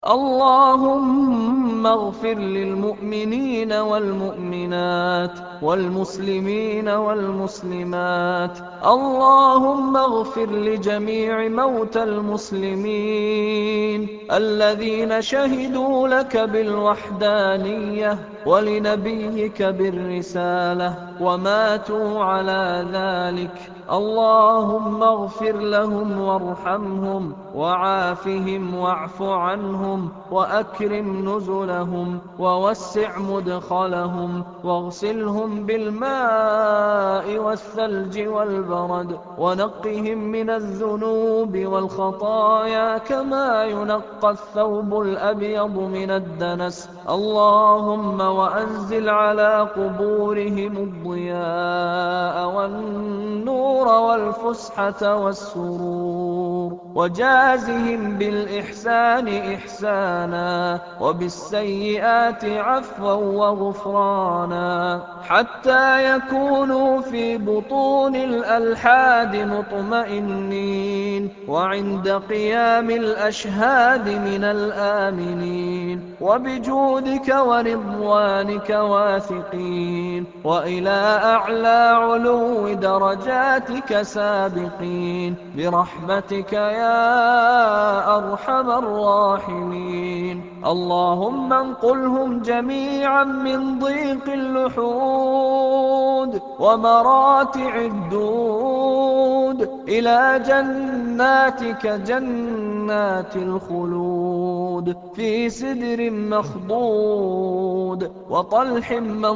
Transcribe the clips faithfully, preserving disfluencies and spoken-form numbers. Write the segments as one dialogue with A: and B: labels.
A: اللهم اغفر للمؤمنين والمؤمنات والمسلمين والمسلمات. اللهم اغفر لجميع موتى المسلمين الذين شهدوا لك بالوحدانية ولنبيك بالرسالة وماتوا على ذلك. اللهم اغفر لهم وارحمهم وعافهم واعف عنهم وأكرم نزلهم ووسع مدخلهم واغسلهم بالماء والثلج والبرد ونقهم من الذنوب والخطايا كما ينقى الثوب الأبيض من الدنس. اللهم وأنزل على قبورهم الضياء والنور والفسحة والسرور وجازهم بالإحسان إحسانا وبالسيئات عفوا وغفرانا حتى يكونوا في بطون الألحاد مطمئنين وعند قيام الأشهاد من الآمنين وبجودك ورضوانك واثقين وإلى أعلى علو درجاتك سابقين برحمتك يا أرحم الراحمين. اللهم انقلهم جميعا من ضيق اللحود ومراتع الدود إلى جناتك جنات الخلود في سدر مخضود وطلح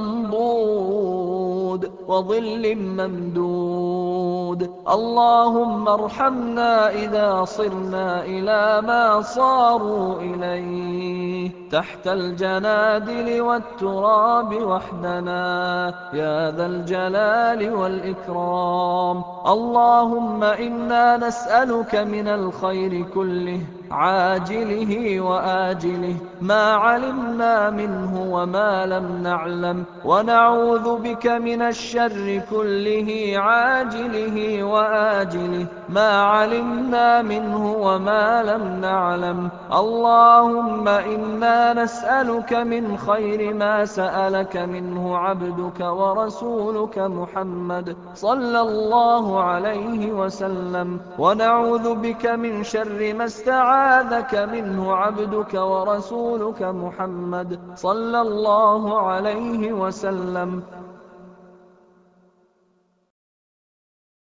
A: منضود وظل ممدود. اللهم ارحمنا إذا صرنا إلى ما صاروا إليه تحت الجنادل والتراب وحدنا يا ذا الجلال والإكرام. اللهم إنا نسألك من الخير كله عاجله وآجله ما علمنا منه وما لم نعلم ونعوذ بك من الشر كله عاجله وآجله ما علمنا منه وما لم نعلم. اللهم إنا نسألك من خير ما سألك منه عبدك ورسولك محمد صلى الله عليه وسلم ونعوذ بك من شر ما استعاذك منه عبدك ورسولك محمد صلى الله عليه وسلم